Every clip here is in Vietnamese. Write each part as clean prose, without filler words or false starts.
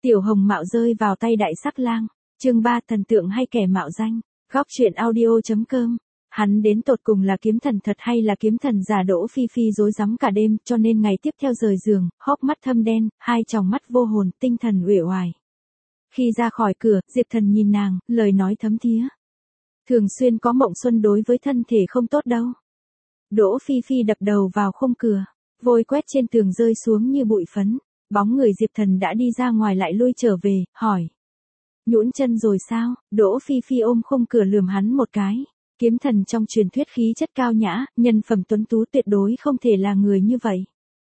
Tiểu Hồng Mạo rơi vào tay Đại Sắc Lang. Chương 3 thần tượng hay kẻ mạo danh. Góc truyện audio.com. Hắn đến tột cùng là kiếm thần thật hay là kiếm thần giả? Đỗ Phi Phi rối rắm cả đêm, cho nên ngày tiếp theo rời giường, hốc mắt thâm đen, hai tròng mắt vô hồn, tinh thần uể oải. Khi ra khỏi cửa, Diệp Thần nhìn nàng, lời nói thấm thía. Thường xuyên có mộng xuân đối với thân thể không tốt đâu. Đỗ Phi Phi đập đầu vào khung cửa, vôi quét trên tường rơi xuống như bụi phấn. Bóng người Diệp Thần đã đi ra ngoài lại lui trở về, hỏi. Nhũn chân rồi sao? Đỗ Phi Phi ôm khung cửa lườm hắn một cái. Kiếm thần trong truyền thuyết khí chất cao nhã, nhân phẩm tuấn tú, tuyệt đối không thể là người như vậy.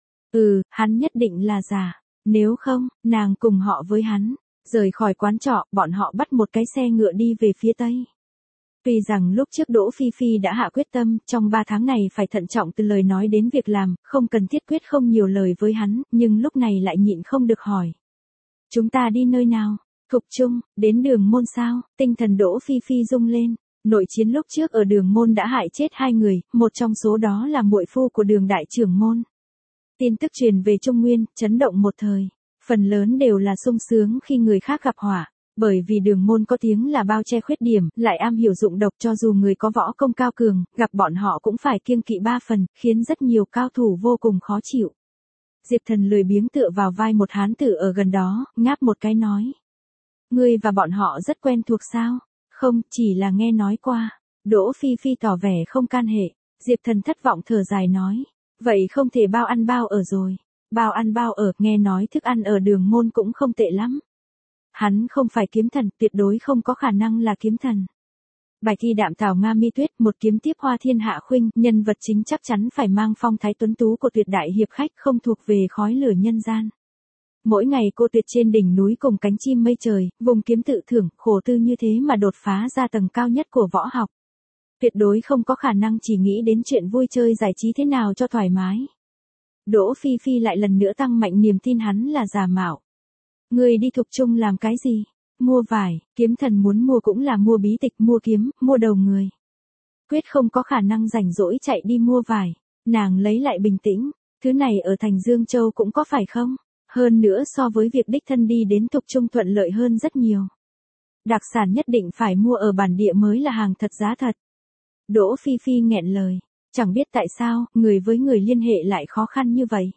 Hắn nhất định là giả. Nếu không, nàng cùng họ với hắn. Rời khỏi quán trọ, bọn họ bắt một cái xe ngựa đi về phía tây. Tuy rằng lúc trước Đỗ Phi Phi đã hạ quyết tâm, trong 3 tháng này phải thận trọng từ lời nói đến việc làm, không cần thiết quyết không nhiều lời với hắn, nhưng lúc này lại nhịn không được hỏi. Chúng ta đi nơi nào? Thục Trung, đến Đường Môn sao? Tinh thần Đỗ Phi Phi rung lên. Nội chiến lúc trước ở Đường Môn đã hại chết 2 người, một trong số đó là muội phu của Đường đại trưởng môn. Tin tức truyền về Trung Nguyên, chấn động một thời. Phần lớn đều là sung sướng khi người khác gặp họa. Bởi vì Đường Môn có tiếng là bao che khuyết điểm, lại am hiểu dụng độc, cho dù người có võ công cao cường, gặp bọn họ cũng phải kiêng kỵ 3 phần, khiến rất nhiều cao thủ vô cùng khó chịu. Diệp Thần lười biếng tựa vào vai một hán tử ở gần đó, ngáp một cái nói. Ngươi và bọn họ rất quen thuộc sao? Không, chỉ là nghe nói qua. Đỗ Phi Phi tỏ vẻ không can hệ. Diệp Thần thất vọng thở dài nói. Vậy không thể bao ăn bao ở rồi. Bao ăn bao ở, nghe nói thức ăn ở Đường Môn cũng không tệ lắm. Hắn không phải kiếm thần, tuyệt đối không có khả năng là kiếm thần. Bài thi đạm thảo Nga Mi Tuyết, một kiếm tiếp Hoa Thiên Hạ Khuynh, nhân vật chính chắc chắn phải mang phong thái tuấn tú của tuyệt đại hiệp khách, không thuộc về khói lửa nhân gian. Mỗi ngày cô tuyệt trên đỉnh núi cùng cánh chim mây trời, vùng kiếm tự thưởng, khổ tư như thế mà đột phá ra tầng cao nhất của võ học. Tuyệt đối không có khả năng chỉ nghĩ đến chuyện vui chơi giải trí thế nào cho thoải mái. Đỗ Phi Phi lại lần nữa tăng mạnh niềm tin hắn là giả mạo. Người đi Thục Trung làm cái gì? Mua vải, kiếm thần muốn mua cũng là mua bí tịch, mua kiếm, mua đầu người. Quyết không có khả năng rảnh rỗi chạy đi mua vải. Nàng lấy lại bình tĩnh, thứ này ở thành Dương Châu cũng có phải không? Hơn nữa so với việc đích thân đi đến Thục Trung thuận lợi hơn rất nhiều. Đặc sản nhất định phải mua ở bản địa mới là hàng thật giá thật. Đỗ Phi Phi nghẹn lời, chẳng biết tại sao, người với người liên hệ lại khó khăn như vậy.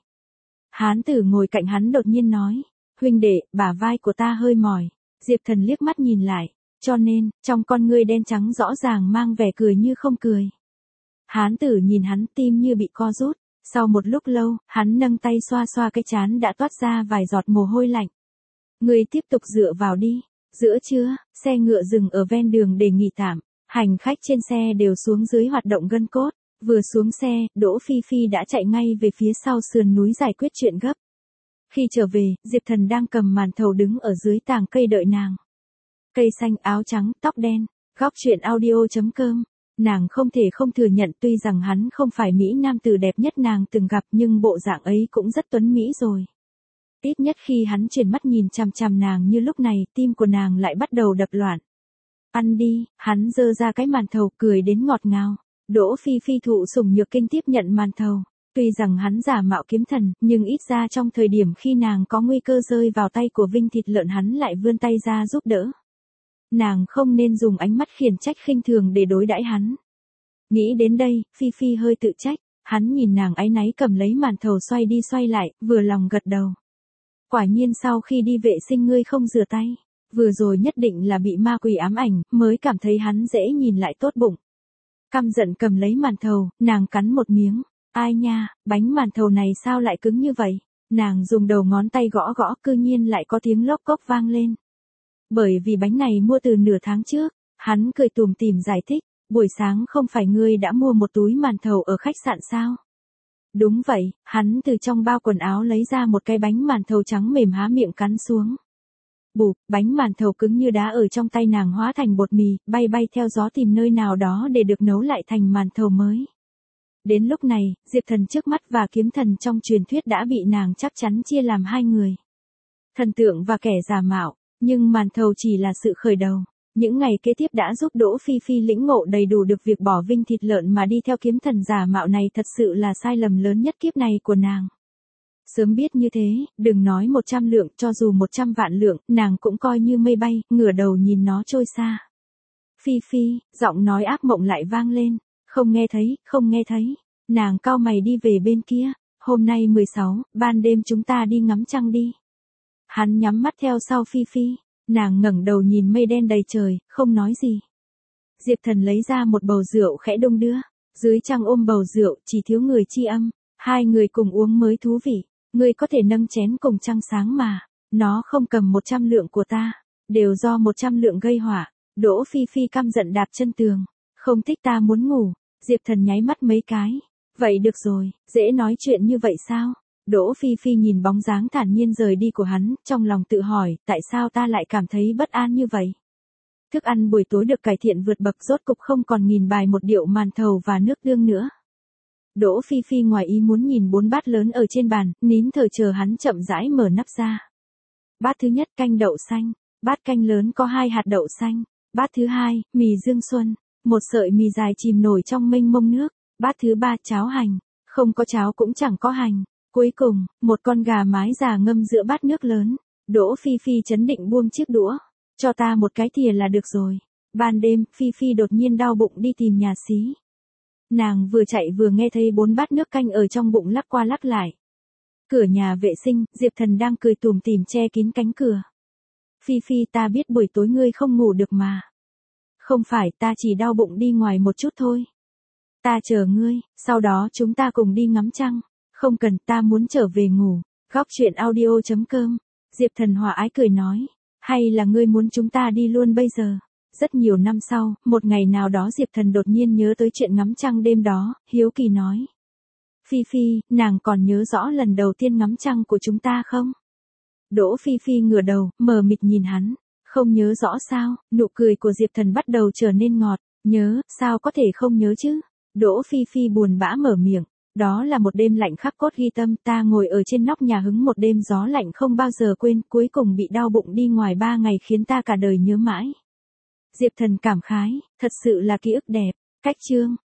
Hán tử ngồi cạnh hắn đột nhiên nói. Huynh đệ, bả vai của ta hơi mỏi. Diệp Thần liếc mắt nhìn lại, cho nên, trong con ngươi đen trắng rõ ràng mang vẻ cười như không cười. Hán tử nhìn hắn, tim như bị co rút. Sau một lúc lâu, hắn nâng tay xoa xoa cái trán đã toát ra vài giọt mồ hôi lạnh. Ngươi tiếp tục dựa vào đi. Giữa trưa, xe ngựa dừng ở ven đường để nghỉ tạm. Hành khách trên xe đều xuống dưới hoạt động gân cốt. Vừa xuống xe, Đỗ Phi Phi đã chạy ngay về phía sau sườn núi giải quyết chuyện gấp. Khi trở về, Diệp Thần đang cầm màn thầu đứng ở dưới tàng cây đợi nàng. Cây xanh, áo trắng, tóc đen. Góc truyện audio.com. Nàng không thể không thừa nhận, tuy rằng hắn không phải mỹ nam tử đẹp nhất nàng từng gặp, nhưng bộ dạng ấy cũng rất tuấn mỹ rồi. Ít nhất khi hắn chuyển mắt nhìn chằm chằm nàng như lúc này, tim của nàng lại bắt đầu đập loạn. Ăn đi, hắn giơ ra cái màn thầu, cười đến ngọt ngào. Đỗ Phi Phi thụ sủng nhược kinh tiếp nhận màn thầu. Tuy rằng hắn giả mạo kiếm thần, nhưng ít ra trong thời điểm khi nàng có nguy cơ rơi vào tay của Vinh Thịt Lợn hắn lại vươn tay ra giúp đỡ. Nàng không nên dùng ánh mắt khiển trách khinh thường để đối đãi hắn. Nghĩ đến đây, Phi Phi hơi tự trách, hắn nhìn nàng áy náy cầm lấy màn thầu xoay đi xoay lại, vừa lòng gật đầu. Quả nhiên sau khi đi vệ sinh ngươi không rửa tay, vừa rồi nhất định là bị ma quỷ ám ảnh, mới cảm thấy hắn dễ nhìn lại tốt bụng. Căm giận cầm lấy màn thầu, nàng cắn một miếng. Ai nha, bánh màn thầu này sao lại cứng như vậy? Nàng dùng đầu ngón tay gõ gõ, cư nhiên lại có tiếng lốp cốc vang lên. Bởi vì bánh này mua từ nửa tháng trước, hắn cười tủm tỉm giải thích, buổi sáng không phải ngươi đã mua một túi màn thầu ở khách sạn sao? Đúng vậy, hắn từ trong bao quần áo lấy ra một cái bánh màn thầu trắng mềm há miệng cắn xuống. Bụp, bánh màn thầu cứng như đá ở trong tay nàng hóa thành bột mì, bay bay theo gió tìm nơi nào đó để được nấu lại thành màn thầu mới. Đến lúc này, Diệp Thần trước mắt và kiếm thần trong truyền thuyết đã bị nàng chắc chắn chia làm 2 người. Thần tượng và kẻ giả mạo, nhưng màn thầu chỉ là sự khởi đầu. Những ngày kế tiếp đã giúp Đỗ Phi Phi lĩnh ngộ đầy đủ được việc bỏ Vinh Thịt Lợn mà đi theo kiếm thần giả mạo này thật sự là sai lầm lớn nhất kiếp này của nàng. Sớm biết như thế, đừng nói 100 lượng, cho dù 100 vạn lượng, nàng cũng coi như mây bay, ngửa đầu nhìn nó trôi xa. Phi Phi, giọng nói ác mộng lại vang lên, không nghe thấy, không nghe thấy. Nàng cau mày đi về bên kia, hôm nay 16, ban đêm chúng ta đi ngắm trăng đi. Hắn nhắm mắt theo sau Phi Phi, nàng ngẩng đầu nhìn mây đen đầy trời, không nói gì. Diệp Thần lấy ra một bầu rượu khẽ đung đưa, dưới trăng ôm bầu rượu, chỉ thiếu người chi âm, hai người cùng uống mới thú vị, ngươi có thể nâng chén cùng trăng sáng mà, nó không cầm 100 lượng của ta, đều do 100 lượng gây họa. Đỗ Phi Phi căm giận đạp chân tường, không thích ta muốn ngủ. Diệp Thần nháy mắt mấy cái, vậy được rồi, dễ nói chuyện như vậy sao? Đỗ Phi Phi nhìn bóng dáng thản nhiên rời đi của hắn, trong lòng tự hỏi, tại sao ta lại cảm thấy bất an như vậy? Thức ăn buổi tối được cải thiện vượt bậc, rốt cục không còn nghìn bài một điệu màn thầu và nước tương nữa. Đỗ Phi Phi ngoài ý muốn nhìn 4 bát lớn ở trên bàn, nín thở chờ hắn chậm rãi mở nắp ra. Bát thứ nhất canh đậu xanh, bát canh lớn có 2 hạt đậu xanh. Bát thứ hai, mì dương xuân, một sợi mì dài chìm nổi trong mênh mông nước. Bát thứ ba, cháo hành, không có cháo cũng chẳng có hành. Cuối cùng, một con gà mái già ngâm giữa bát nước lớn. Đỗ Phi Phi chấn định buông chiếc đũa, cho ta một cái thìa là được rồi. Ban đêm, Phi Phi đột nhiên đau bụng đi tìm nhà xí. Nàng vừa chạy vừa nghe thấy 4 bát nước canh ở trong bụng lắc qua lắc lại. Cửa nhà vệ sinh, Diệp Thần đang cười tủm tỉm che kín cánh cửa. Phi Phi, ta biết buổi tối ngươi không ngủ được mà. Không phải, ta chỉ đau bụng đi ngoài một chút thôi. Ta chờ ngươi, sau đó chúng ta cùng đi ngắm trăng. Không cần, ta muốn trở về ngủ. Góc truyện audio.com. Diệp Thần hòa ái cười nói. Hay là ngươi muốn chúng ta đi luôn bây giờ? Rất nhiều năm sau, một ngày nào đó Diệp Thần đột nhiên nhớ tới chuyện ngắm trăng đêm đó, hiếu kỳ nói. Phi Phi, nàng còn nhớ rõ lần đầu tiên ngắm trăng của chúng ta không? Đỗ Phi Phi ngửa đầu, mờ mịt nhìn hắn. Không nhớ rõ sao? Nụ cười của Diệp Thần bắt đầu trở nên ngọt. Nhớ, sao có thể không nhớ chứ? Đỗ Phi Phi buồn bã mở miệng. Đó là một đêm lạnh khắc cốt ghi tâm, ta ngồi ở trên nóc nhà hứng một đêm gió lạnh không bao giờ quên, cuối cùng bị đau bụng đi ngoài 3 ngày khiến ta cả đời nhớ mãi. Diệp Thần cảm khái, thật sự là ký ức đẹp. Cách chương.